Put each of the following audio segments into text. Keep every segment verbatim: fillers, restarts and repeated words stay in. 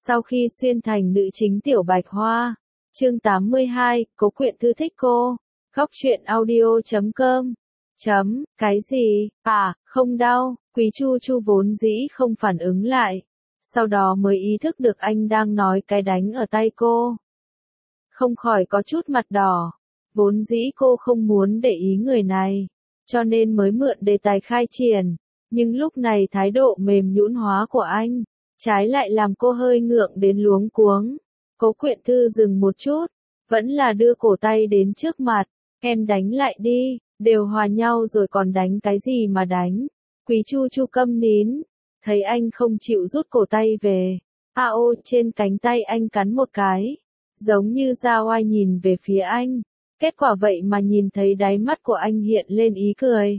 Sau khi xuyên thành nữ chính Tiểu Bạch Hoa, chương tám mươi hai, Cố Quyện Thư thích cô, góc truyện audio chấm com. Chấm, cái gì, à, không đau, Quý Chu Chu vốn dĩ không phản ứng lại, sau đó mới ý thức được anh đang nói cái đánh ở tay cô. Không khỏi có chút mặt đỏ, vốn dĩ cô không muốn để ý người này, cho nên mới mượn đề tài khai triển, nhưng lúc này thái độ mềm nhũn hóa của anh, trái lại làm cô hơi ngượng đến luống cuống. Cố Quyện Thư dừng một chút, vẫn là đưa cổ tay đến trước mặt, em đánh lại đi, đều hòa nhau rồi còn đánh cái gì mà đánh. Quý Chu Chu câm nín, thấy anh không chịu rút cổ tay về, a ô trên cánh tay anh cắn một cái, giống như dao oai nhìn về phía anh, kết quả vậy mà nhìn thấy đáy mắt của anh hiện lên ý cười.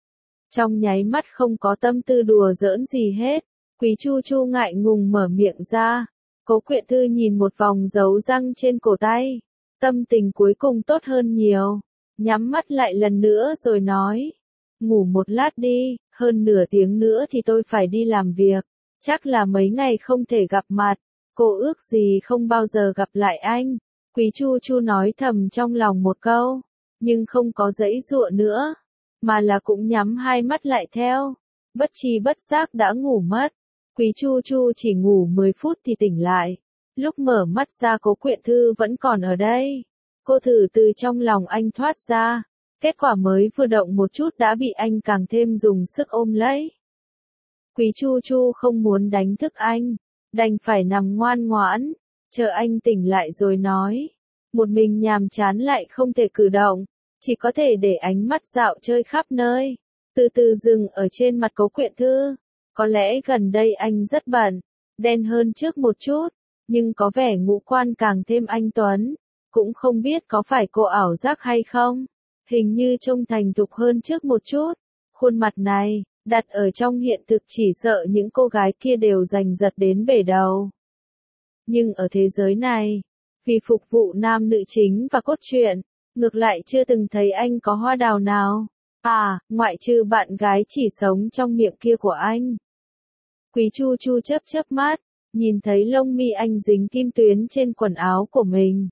Trong nháy mắt không có tâm tư đùa giỡn gì hết, Quý Chu Chu ngại ngùng mở miệng ra. Cố Quyện Thư nhìn một vòng dấu răng trên cổ tay, tâm tình cuối cùng tốt hơn nhiều, nhắm mắt lại lần nữa rồi nói, ngủ một lát đi, hơn nửa tiếng nữa thì tôi phải đi làm việc, chắc là mấy ngày không thể gặp mặt, cô ước gì không bao giờ gặp lại anh. Quý Chu Chu nói thầm trong lòng một câu, nhưng không có giãy giụa nữa, mà là cũng nhắm hai mắt lại theo, bất tri bất giác đã ngủ mất. Quý Chu Chu chỉ ngủ mười phút thì tỉnh lại, lúc mở mắt ra Cố Quyện Thư vẫn còn ở đây. Cô thử từ trong lòng anh thoát ra, kết quả mới vừa động một chút đã bị anh càng thêm dùng sức ôm lấy. Quý Chu Chu không muốn đánh thức anh, đành phải nằm ngoan ngoãn, chờ anh tỉnh lại rồi nói. Một mình nhàm chán lại không thể cử động, chỉ có thể để ánh mắt dạo chơi khắp nơi, từ từ dừng ở trên mặt Cố Quyện Thư. Có lẽ gần đây anh rất bận, đen hơn trước một chút, nhưng có vẻ ngũ quan càng thêm anh tuấn, cũng không biết có phải cô ảo giác hay không, hình như trông thành thục hơn trước một chút. Khuôn mặt này, đặt ở trong hiện thực chỉ sợ những cô gái kia đều giành giật đến bể đầu. Nhưng ở thế giới này, vì phục vụ nam nữ chính và cốt truyện, ngược lại chưa từng thấy anh có hoa đào nào, à, ngoại trừ bạn gái chỉ sống trong miệng kia của anh. Quý Chu Chu chớp chớp mắt, nhìn thấy lông mi anh dính kim tuyến trên quần áo của mình.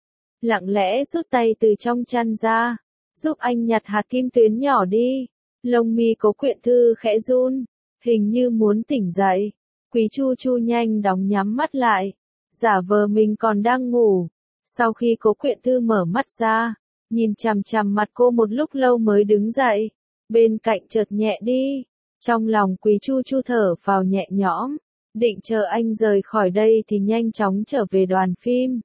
Lặng lẽ rút tay từ trong chăn ra, giúp anh nhặt hạt kim tuyến nhỏ đi. Lông mi Cố Quyện Thư khẽ run, hình như muốn tỉnh dậy. Quý Chu Chu nhanh đóng nhắm mắt lại, giả vờ mình còn đang ngủ. Sau khi Cố Quyện Thư mở mắt ra, nhìn chằm chằm mặt cô một lúc lâu mới đứng dậy, bên cạnh chợt nhẹ đi. Trong lòng Quý Chu Chu thở vào nhẹ nhõm, định chờ anh rời khỏi đây thì nhanh chóng trở về đoàn phim.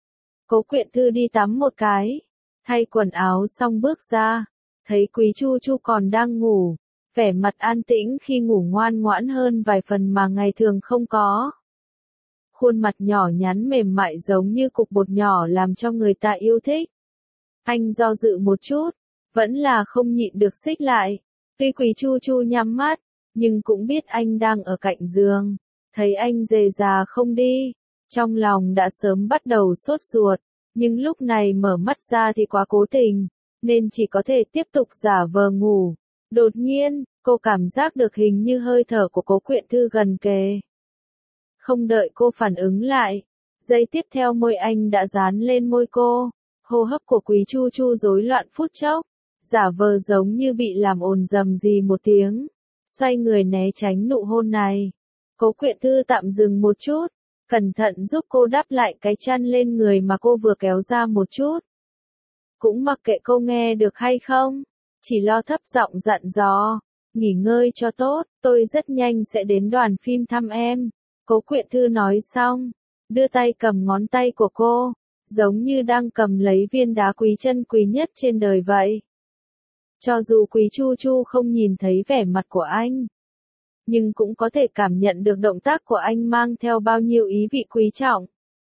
Cố Quyện Thư đi tắm một cái, thay quần áo xong bước ra, thấy Quý Chu Chu còn đang ngủ, vẻ mặt an tĩnh khi ngủ ngoan ngoãn hơn vài phần mà ngày thường không có. Khuôn mặt nhỏ nhắn mềm mại giống như cục bột nhỏ làm cho người ta yêu thích. Anh do dự một chút, vẫn là không nhịn được xích lại. Tuy Quý Chu Chu nhắm mắt, nhưng cũng biết anh đang ở cạnh giường, thấy anh rề rà không đi, trong lòng đã sớm bắt đầu sốt ruột, nhưng lúc này mở mắt ra thì quá cố tình, nên chỉ có thể tiếp tục giả vờ ngủ. Đột nhiên, cô cảm giác được hình như hơi thở của Cố Quyện Thư gần kề. Không đợi cô phản ứng lại, giây tiếp theo môi anh đã dán lên môi cô, hô hấp của Quý Chu Chu rối loạn phút chốc. Giả vờ giống như bị làm ồn rầm gì một tiếng, xoay người né tránh nụ hôn này. Cố Quyện Thư tạm dừng một chút, cẩn thận giúp cô đắp lại cái chăn lên người mà cô vừa kéo ra một chút. Cũng mặc kệ cô nghe được hay không, chỉ lo thấp giọng dặn dò, nghỉ ngơi cho tốt, tôi rất nhanh sẽ đến đoàn phim thăm em. Cố Quyện Thư nói xong, đưa tay cầm ngón tay của cô, giống như đang cầm lấy viên đá quý chân quý nhất trên đời vậy. Cho dù Quý Chu Chu không nhìn thấy vẻ mặt của anh, nhưng cũng có thể cảm nhận được động tác của anh mang theo bao nhiêu ý vị quý trọng.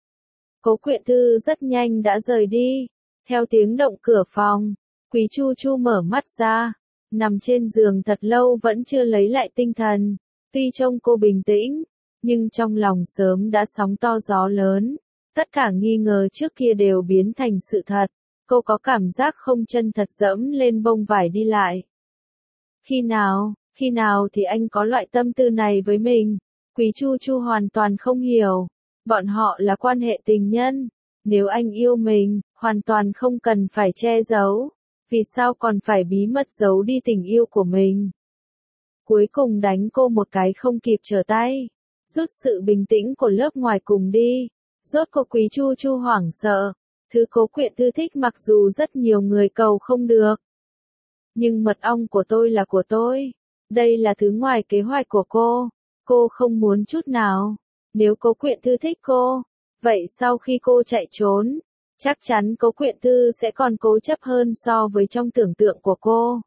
Cố Quyện Thư rất nhanh đã rời đi, theo tiếng động cửa phòng, Quý Chu Chu mở mắt ra, nằm trên giường thật lâu vẫn chưa lấy lại tinh thần. Tuy trông cô bình tĩnh, nhưng trong lòng sớm đã sóng to gió lớn, tất cả nghi ngờ trước kia đều biến thành sự thật. Cô có cảm giác không chân thật dẫm lên bông vải đi lại. Khi nào, khi nào thì anh có loại tâm tư này với mình? Quý Chu Chu hoàn toàn không hiểu. Bọn họ là quan hệ tình nhân. Nếu anh yêu mình, hoàn toàn không cần phải che giấu. Vì sao còn phải bí mật giấu đi tình yêu của mình? Cuối cùng đánh cô một cái không kịp trở tay. Rút sự bình tĩnh của lớp ngoài cùng đi. Rốt cuộc Quý Chu Chu hoảng sợ. Thứ Cố Quyện Thư thích mặc dù rất nhiều người cầu không được. Nhưng mật ong của tôi là của tôi. Đây là thứ ngoài kế hoạch của cô. Cô không muốn chút nào. Nếu Cố Quyện Thư thích cô, vậy sau khi cô chạy trốn, chắc chắn Cố Quyện Thư sẽ còn cố chấp hơn so với trong tưởng tượng của cô.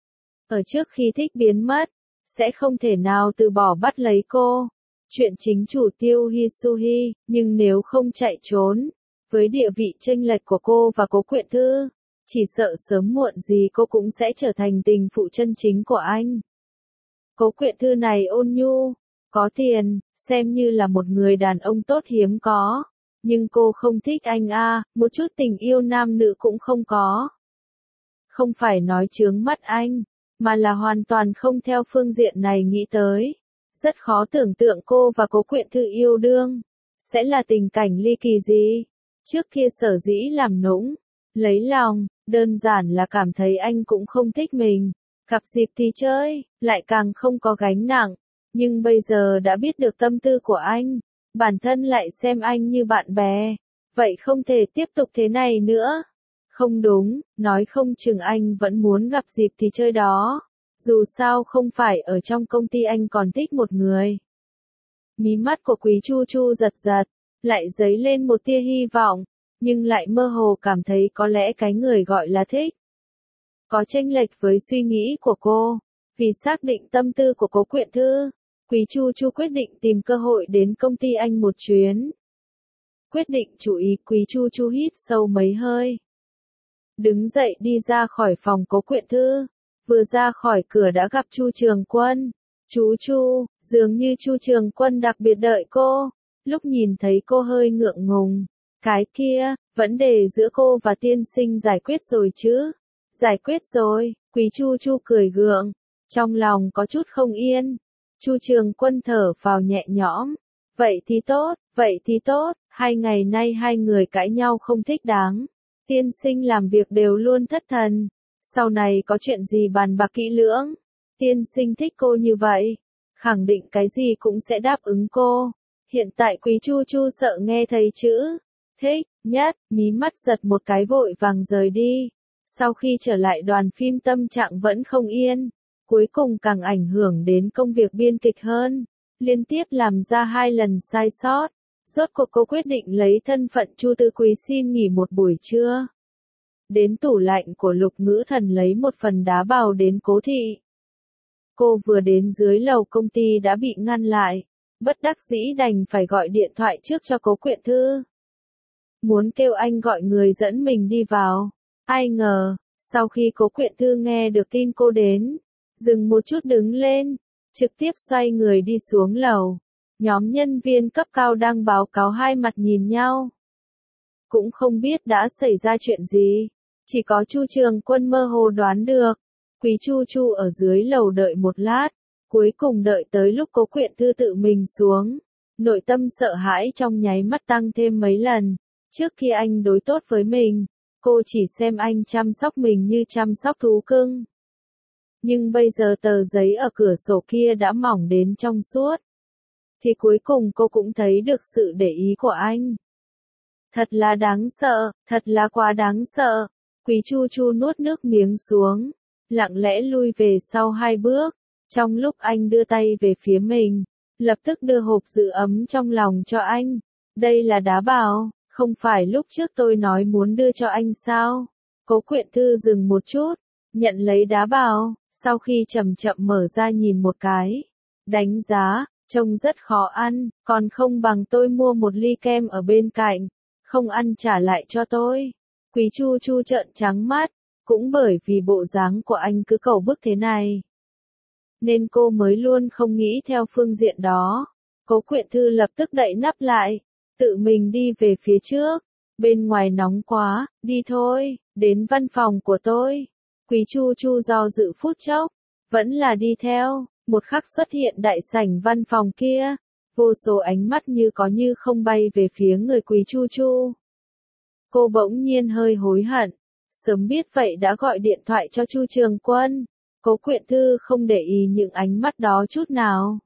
Ở trước khi thích biến mất, sẽ không thể nào từ bỏ bắt lấy cô. Chuyện chính chủ Tiêu Hisuhi, nhưng nếu không chạy trốn, với địa vị chênh lệch của cô và Cố Quyện Thư, chỉ sợ sớm muộn gì cô cũng sẽ trở thành tình phụ chân chính của anh. Cố Quyện Thư này ôn nhu, có tiền, xem như là một người đàn ông tốt hiếm có. Nhưng cô không thích anh a, à, một chút tình yêu nam nữ cũng không có. Không phải nói chướng mắt anh, mà là hoàn toàn không theo phương diện này nghĩ tới. Rất khó tưởng tượng cô và Cố Quyện Thư yêu đương. Sẽ là tình cảnh ly kỳ gì? Trước kia sở dĩ làm nũng, lấy lòng, đơn giản là cảm thấy anh cũng không thích mình. Gặp dịp thì chơi, lại càng không có gánh nặng. Nhưng bây giờ đã biết được tâm tư của anh, bản thân lại xem anh như bạn bè. Vậy không thể tiếp tục thế này nữa. Không đúng, nói không chừng anh vẫn muốn gặp dịp thì chơi đó. Dù sao không phải ở trong công ty anh còn thích một người. Mí mắt của Quý Chu Chu giật giật, lại dấy lên một tia hy vọng, nhưng lại mơ hồ cảm thấy có lẽ cái người gọi là thích có chênh lệch với suy nghĩ của cô. Vì xác định tâm tư của Cố Quyện Thư, Quý Chu Chu quyết định tìm cơ hội đến công ty anh một chuyến. Quyết định chú ý, Quý Chu Chu hít sâu mấy hơi. Đứng dậy đi ra khỏi phòng Cố Quyện Thư. Vừa ra khỏi cửa đã gặp Chu Trường Quân. Chú Chu, dường như Chu Trường Quân đặc biệt đợi cô. Lúc nhìn thấy cô hơi ngượng ngùng. Cái kia, vấn đề giữa cô và tiên sinh giải quyết rồi chứ? Giải quyết rồi, Quý Chu Chu cười gượng. Trong lòng có chút không yên. Chu Trường Quân thở phào nhẹ nhõm. Vậy thì tốt, vậy thì tốt. Hai ngày nay hai người cãi nhau không thích đáng. Tiên sinh làm việc đều luôn thất thần. Sau này có chuyện gì bàn bạc kỹ lưỡng. Tiên sinh thích cô như vậy, khẳng định cái gì cũng sẽ đáp ứng cô. Hiện tại Quý Chu Chu sợ nghe thấy chữ thích nhất, mí mắt giật một cái vội vàng rời đi. Sau khi trở lại đoàn phim tâm trạng vẫn không yên, cuối cùng càng ảnh hưởng đến công việc biên kịch hơn. Liên tiếp làm ra hai lần sai sót. Rốt cuộc cô quyết định lấy thân phận Chu Tư Quý xin nghỉ một buổi trưa. Đến tủ lạnh của Lục Ngữ Thần lấy một phần đá bào đến Cố thị. Cô vừa đến dưới lầu công ty đã bị ngăn lại. Bất đắc dĩ đành phải gọi điện thoại trước cho Cố Quyện Thư. Muốn kêu anh gọi người dẫn mình đi vào. Ai ngờ, sau khi Cố Quyện Thư nghe được tin cô đến, dừng một chút đứng lên, trực tiếp xoay người đi xuống lầu. Nhóm nhân viên cấp cao đang báo cáo hai mặt nhìn nhau. Cũng không biết đã xảy ra chuyện gì. Chỉ có Chu Trường Quân mơ hồ đoán được. Quý Chu Chu ở dưới lầu đợi một lát. Cuối cùng đợi tới lúc Cố Quyện Thư tự mình xuống. Nội tâm sợ hãi trong nháy mắt tăng thêm mấy lần. Trước khi anh đối tốt với mình, cô chỉ xem anh chăm sóc mình như chăm sóc thú cưng. Nhưng bây giờ tờ giấy ở cửa sổ kia đã mỏng đến trong suốt. Thì cuối cùng cô cũng thấy được sự để ý của anh. Thật là đáng sợ, thật là quá đáng sợ. Quý Chu Chu nuốt nước miếng xuống, lặng lẽ lui về sau hai bước. Trong lúc anh đưa tay về phía mình, lập tức đưa hộp giữ ấm trong lòng cho anh. Đây là đá bào, không phải lúc trước tôi nói muốn đưa cho anh sao? Cố Quyện Thư dừng một chút, nhận lấy đá bào, sau khi chậm chậm mở ra nhìn một cái. Đánh giá, trông rất khó ăn, còn không bằng tôi mua một ly kem ở bên cạnh. Không ăn trả lại cho tôi. Quý Chu Chu trợn trắng mắt, cũng bởi vì bộ dáng của anh cứ cầu bức thế này. Nên cô mới luôn không nghĩ theo phương diện đó. Cố Quyện Thư lập tức đậy nắp lại, tự mình đi về phía trước. Bên ngoài nóng quá, đi thôi, đến văn phòng của tôi. Quý Chu Chu do dự phút chốc, vẫn là đi theo. Một khắc xuất hiện đại sảnh văn phòng kia. vô số ánh mắt như có như không bay về phía người Quý Chu Chu. Cô bỗng nhiên hơi hối hận, sớm biết vậy đã gọi điện thoại cho Chu Trường Quân. Cố Quyện Thư không để ý những ánh mắt đó chút nào.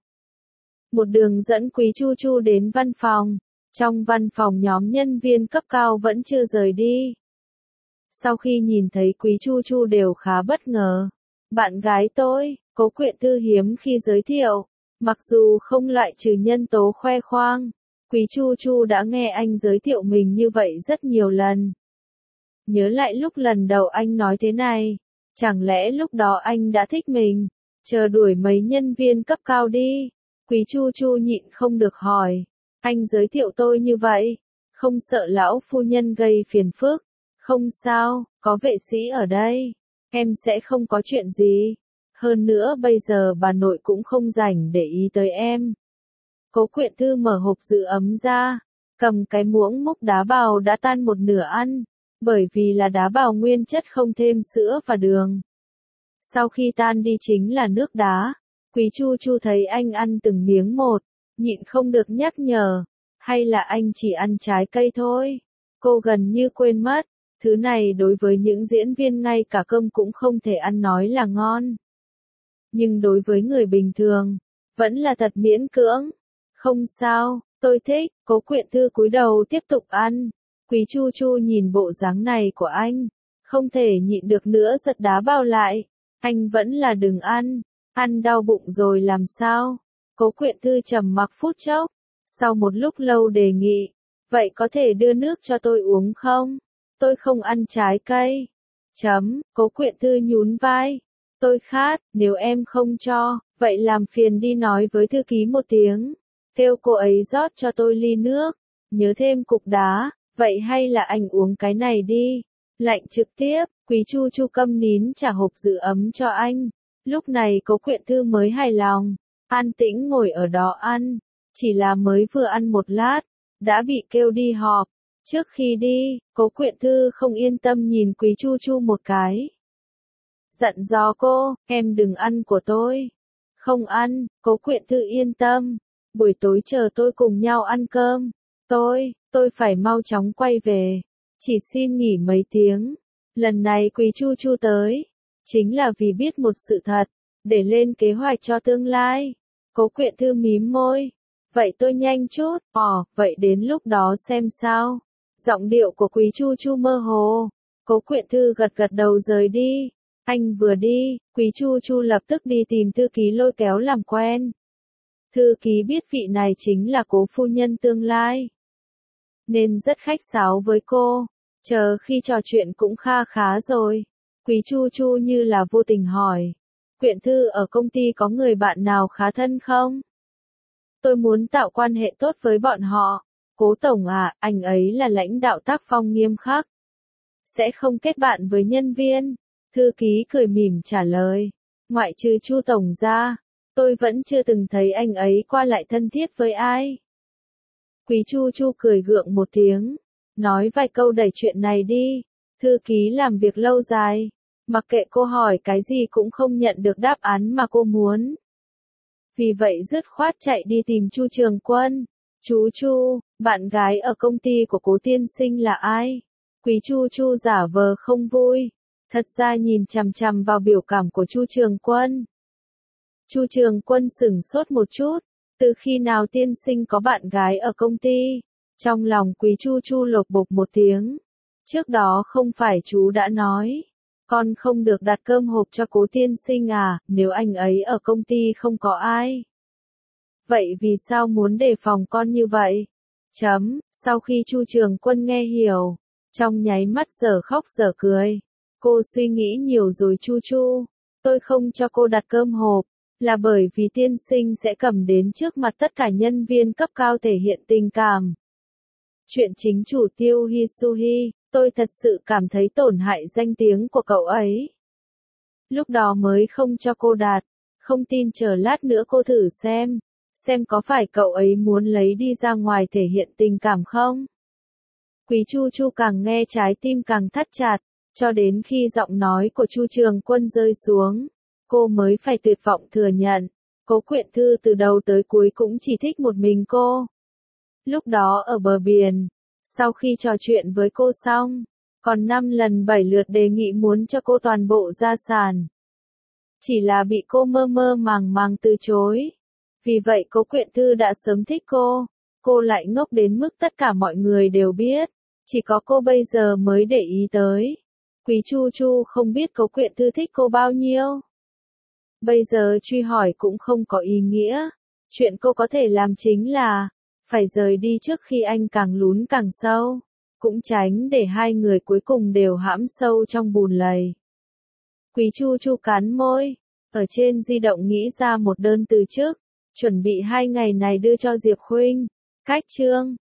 Một đường dẫn Quý Chu Chu đến văn phòng. Trong văn phòng nhóm nhân viên cấp cao vẫn chưa rời đi. Sau khi nhìn thấy Quý Chu Chu đều khá bất ngờ. Bạn gái tôi, Cố Quyện Thư hiếm khi giới thiệu. Mặc dù không loại trừ nhân tố khoe khoang, Quý Chu Chu đã nghe anh giới thiệu mình như vậy rất nhiều lần. Nhớ lại lúc lần đầu anh nói thế này, chẳng lẽ lúc đó anh đã thích mình, chờ đuổi mấy nhân viên cấp cao đi. Quý Chu Chu nhịn không được hỏi, anh giới thiệu tôi như vậy, không sợ lão phu nhân gây phiền phức? Không sao, có vệ sĩ ở đây, em sẽ không có chuyện gì. Hơn nữa bây giờ bà nội cũng không rảnh để ý tới em. Cố Quyện Thư mở hộp giữ ấm ra, cầm cái muỗng múc đá bào đã tan một nửa ăn, bởi vì là đá bào nguyên chất không thêm sữa và đường. Sau khi tan đi chính là nước đá. Quý Chu Chu thấy anh ăn từng miếng một, nhịn không được nhắc nhở, hay là anh chỉ ăn trái cây thôi. Cô gần như quên mất, thứ này đối với những diễn viên ngay cả cơm cũng không thể ăn nói là ngon. Nhưng đối với người bình thường, vẫn là thật miễn cưỡng. Không sao, tôi thích. Cố Quyện Thư cúi đầu tiếp tục ăn. Quý Chu Chu nhìn bộ dáng này của anh, không thể nhịn được nữa giật đá bào lại. Anh vẫn là đừng ăn, ăn đau bụng rồi làm sao? Cố Quyện Thư trầm mặc phút chốc, sau một lúc lâu đề nghị, vậy có thể đưa nước cho tôi uống không? Tôi không ăn trái cây. Chấm, Cố Quyện Thư nhún vai. Tôi khát, nếu em không cho, vậy làm phiền đi nói với thư ký một tiếng. Kêu cô ấy rót cho tôi ly nước, nhớ thêm cục đá, vậy hay là anh uống cái này đi. Lạnh trực tiếp, Quý Chu Chu câm nín trả hộp giữ ấm cho anh. Lúc này Cố Quyện Thư mới hài lòng, an tĩnh ngồi ở đó ăn. Chỉ là mới vừa ăn một lát, đã bị kêu đi họp. Trước khi đi, Cố Quyện Thư không yên tâm nhìn Quý Chu Chu một cái. Dặn dò cô, em đừng ăn của tôi. Không ăn, Cố Quyện Thư yên tâm. Buổi tối chờ tôi cùng nhau ăn cơm. Tôi, tôi phải mau chóng quay về. Chỉ xin nghỉ mấy tiếng. Lần này Quý Chu Chu tới, chính là vì biết một sự thật, để lên kế hoạch cho tương lai. Cố Quyện Thư mím môi. Vậy tôi nhanh chút, ồ, vậy đến lúc đó xem sao. Giọng điệu của Quý Chu Chu mơ hồ. Cố Quyện Thư gật gật đầu rời đi. Anh vừa đi, Quý Chu Chu lập tức đi tìm thư ký lôi kéo làm quen. Thư ký biết vị này chính là Cố phu nhân tương lai, nên rất khách sáo với cô. Chờ khi trò chuyện cũng kha khá rồi. Quý Chu Chu như là vô tình hỏi. Quyện Thư ở công ty có người bạn nào khá thân không? Tôi muốn tạo quan hệ tốt với bọn họ. Cố tổng à, anh ấy là lãnh đạo tác phong nghiêm khắc, sẽ không kết bạn với nhân viên. Thư ký cười mỉm trả lời. Ngoại trừ Chu tổng ra, tôi vẫn chưa từng thấy anh ấy qua lại thân thiết với ai. Quý Chu Chu cười gượng một tiếng, nói vài câu đẩy chuyện này đi. Thư ký làm việc lâu dài, mặc kệ cô hỏi cái gì cũng không nhận được đáp án mà cô muốn. Vì vậy dứt khoát chạy đi tìm Chu Trường Quân. Chú Chu, bạn gái ở công ty của Cố tiên sinh là ai? Quý Chu Chu giả vờ không vui, thật ra nhìn chằm chằm vào biểu cảm của Chu Trường Quân. Chu Trường Quân sửng sốt một chút, từ khi nào tiên sinh có bạn gái ở công ty? Trong lòng Quý Chu Chu lột bột một tiếng. Trước đó không phải chú đã nói, con không được đặt cơm hộp cho Cố tiên sinh à, nếu anh ấy ở công ty không có ai. Vậy vì sao muốn đề phòng con như vậy? Chấm, sau khi Chu Trường Quân nghe hiểu, trong nháy mắt giờ khóc giờ cười. Cô suy nghĩ nhiều rồi Chu Chu, tôi không cho cô đặt cơm hộp, là bởi vì tiên sinh sẽ cầm đến trước mặt tất cả nhân viên cấp cao thể hiện tình cảm. Chuyện chính chủ Tiêu Hisuhi, tôi thật sự cảm thấy tổn hại danh tiếng của cậu ấy. Lúc đó mới không cho cô đặt, không tin chờ lát nữa cô thử xem, xem có phải cậu ấy muốn lấy đi ra ngoài thể hiện tình cảm không? Quý Chu Chu càng nghe trái tim càng thắt chặt, cho đến khi giọng nói của Chu Trường Quân rơi xuống, cô mới phải tuyệt vọng thừa nhận, Cố Quyện Thư từ đầu tới cuối cũng chỉ thích một mình cô. Lúc đó ở bờ biển, sau khi trò chuyện với cô xong, còn năm lần bảy lượt đề nghị muốn cho cô toàn bộ gia sản. Chỉ là bị cô mơ mơ màng màng từ chối. Vì vậy Cố Quyện Thư đã sớm thích cô, cô lại ngốc đến mức tất cả mọi người đều biết, chỉ có cô bây giờ mới để ý tới. Quý Chu Chu không biết Cố Quyện Thư thích cô bao nhiêu. Bây giờ truy hỏi cũng không có ý nghĩa, chuyện cô có thể làm chính là phải rời đi trước khi anh càng lún càng sâu, cũng tránh để hai người cuối cùng đều hãm sâu trong bùn lầy. Quý Chu Chu cắn môi, ở trên di động nghĩ ra một đơn từ chức, chuẩn bị hai ngày này đưa cho Diệp Khuynh. Cách chương